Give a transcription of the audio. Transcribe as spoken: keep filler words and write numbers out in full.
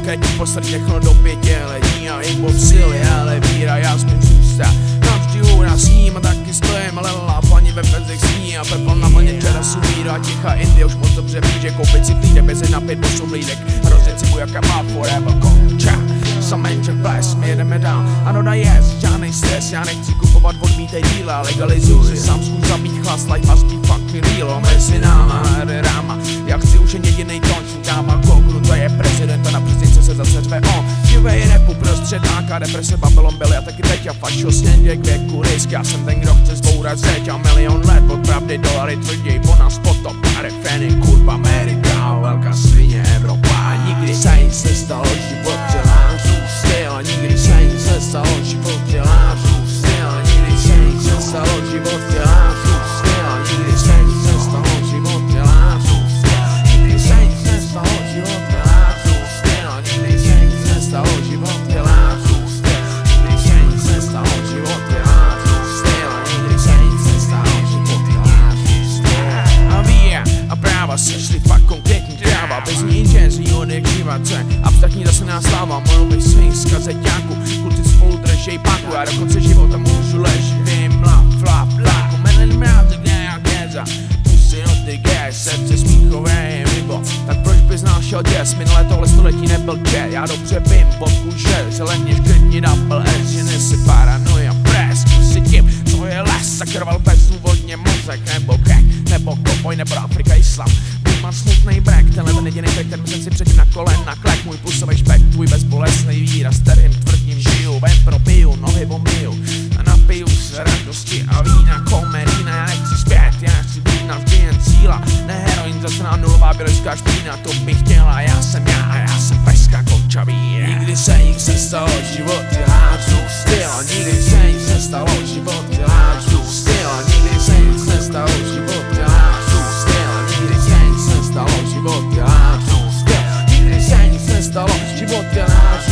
Keď ti poslechnu do pětěletí a hip-hop síly, ale víra jasně zůstá. Navždy hůra sním a taky stojím, lelá paní ve pezech sní a pepel na vlně čerasu víra a ticha Indie už moc dobře ví, že koupit si klíde bez na pět osm lídek a rozjet si bujaka má forever konča. Some angel bless, my jedeme dál. Ano da jest, žádnej stres, já nechci kupovat odmítej díla, legalizuj si sám zkus zabít chlas, life must be fucking real, mezi náma, hry ráma. Já chci už jen jedinej tón, dává kokru, to je prezident a na prstice se zase řve on. Divej repu prostřed náka, deprese Babylon byl já taky teď a fašil sněděk věku risk. Já jsem ten, kdo chce zbourat zeď a milion let od pravdy dolary tvrději po nás potop a refrény, kurva Amerika, velká svině Evropa. Nikdy se nic nestalo, život dělářů styl, nikdy se nic nestalo, život dělářů styl, nikdy se nic nestalo, život dělářů styl, nikdy se nic nestalo, život dělářů styl, nikdy se nic nestalo, život dělářů styl, nikdy se nic nestalo, život dělářů styl, nikdy se nic nestalo, život dělářů styl, nikdy se nic nestalo, život dělářů styl. A vía a práva sešli fakt konkrétní tráva, bez ní intenzí odek živace, abstraktní zase nás sláva, mluvy svých zkazeťáků, kluci spolu držej páku, já dokonce života můžu ležit, vím, la, fla, pláku, Merlin mráz, kde jak Geza, pusy noty gas, srdce smíchové je mimo, tak proč bys našel děs, minulé tohle století nebyl če, já dobře vím, bohužel, zeleně škrtni double S, že nesi paranoia, pres, kusy tím, co je les, zakrval bezdůvodně mozek, nebo crack, nebo cowboy, nebo Afrika, Islam. Mám smutnej brek, tenhle ten jedinej track, ten jsem si předtím na kolena klek, můj pulsový špek, tvůj bezbolestný výraz, kterým tvrdím žiju, ven probiju, nohy omiju a napiju se radosti a vína, komerina, já nechci zpět, já chci být navždy jen cíla, ne heroin, zase na nulová bělejská špína, to bych chtěla, já jsem já a já jsem peská končavý. Nikdy se nic nestalo, život dělářů styl, nikdy se nic nestalo, život dělářů styl, nikdy se nic nestalo, život dělářů styl, nikdy se nic nestalo, život dělářů styl, nikdy se nic nestalo, život dělářů